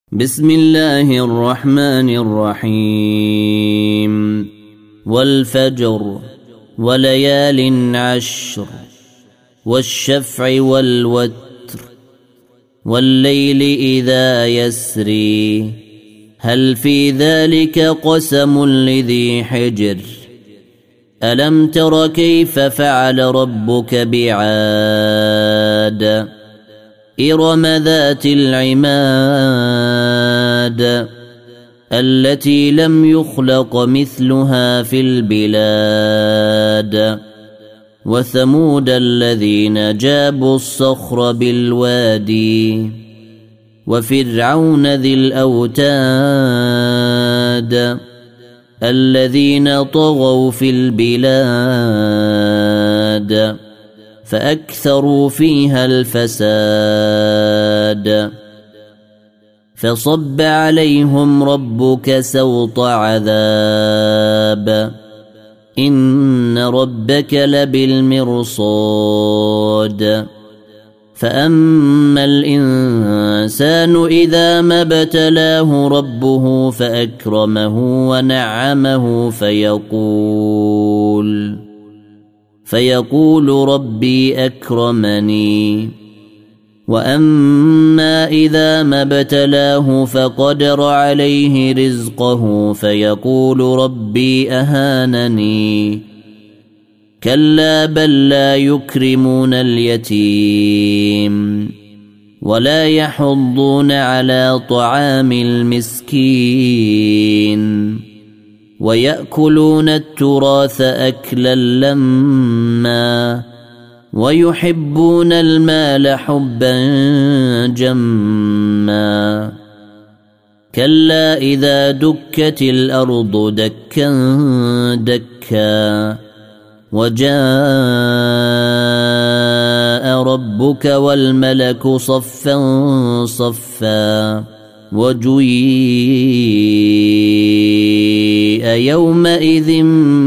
بسم الله الرحمن الرحيم والفجر وليال عشر والشفع والوتر والليل إذا يسري هل في ذلك قسم لذي حجر ألم تر كيف فعل ربك بعاد إرم ذات العماد التي لم يخلق مثلها في البلاد وثمود الذين جابوا الصخر بالوادي وفرعون ذي الأوتاد الذين طغوا في البلاد فأكثروا فيها الفساد فصب عليهم ربك سوط عذاب إن ربك لبالمرصاد فأما الإنسان إذا ما ابتلاه ربه فأكرمه ونعمه فيقول ربي أكرمني وأما إذا ما ابتلاه فقدر عليه رزقه فيقول ربي أهانني كلا بل لا يكرمون اليتيم ولا يحضون على طعام المسكين ويأكلون التراث أكلا لما ويحبون المال حبا جما كلا إذا دكت الأرض دكا دكا وجاء ربك والملك صفا صفا وجيء يومئذ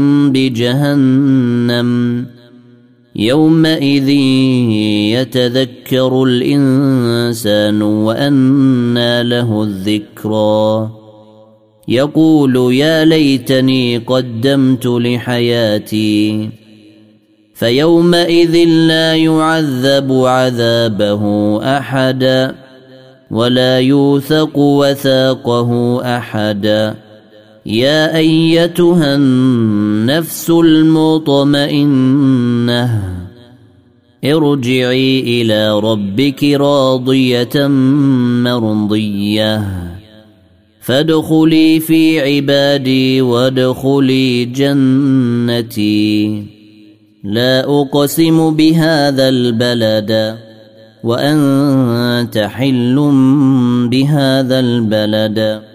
بجهنم يومئذ يتذكر الإنسان وأنى له الذكرى يقول يا ليتني قدمت لحياتي فيومئذ لا يعذب عذابه أحد ولا يوثق وثاقه أحد يا أيتها النفس المطمئنة ارجعي إلى ربك راضية مرضية فادخلي في عبادي وادخلي جنتي لا أقسم بهذا البلد وأنت حل بهذا البلد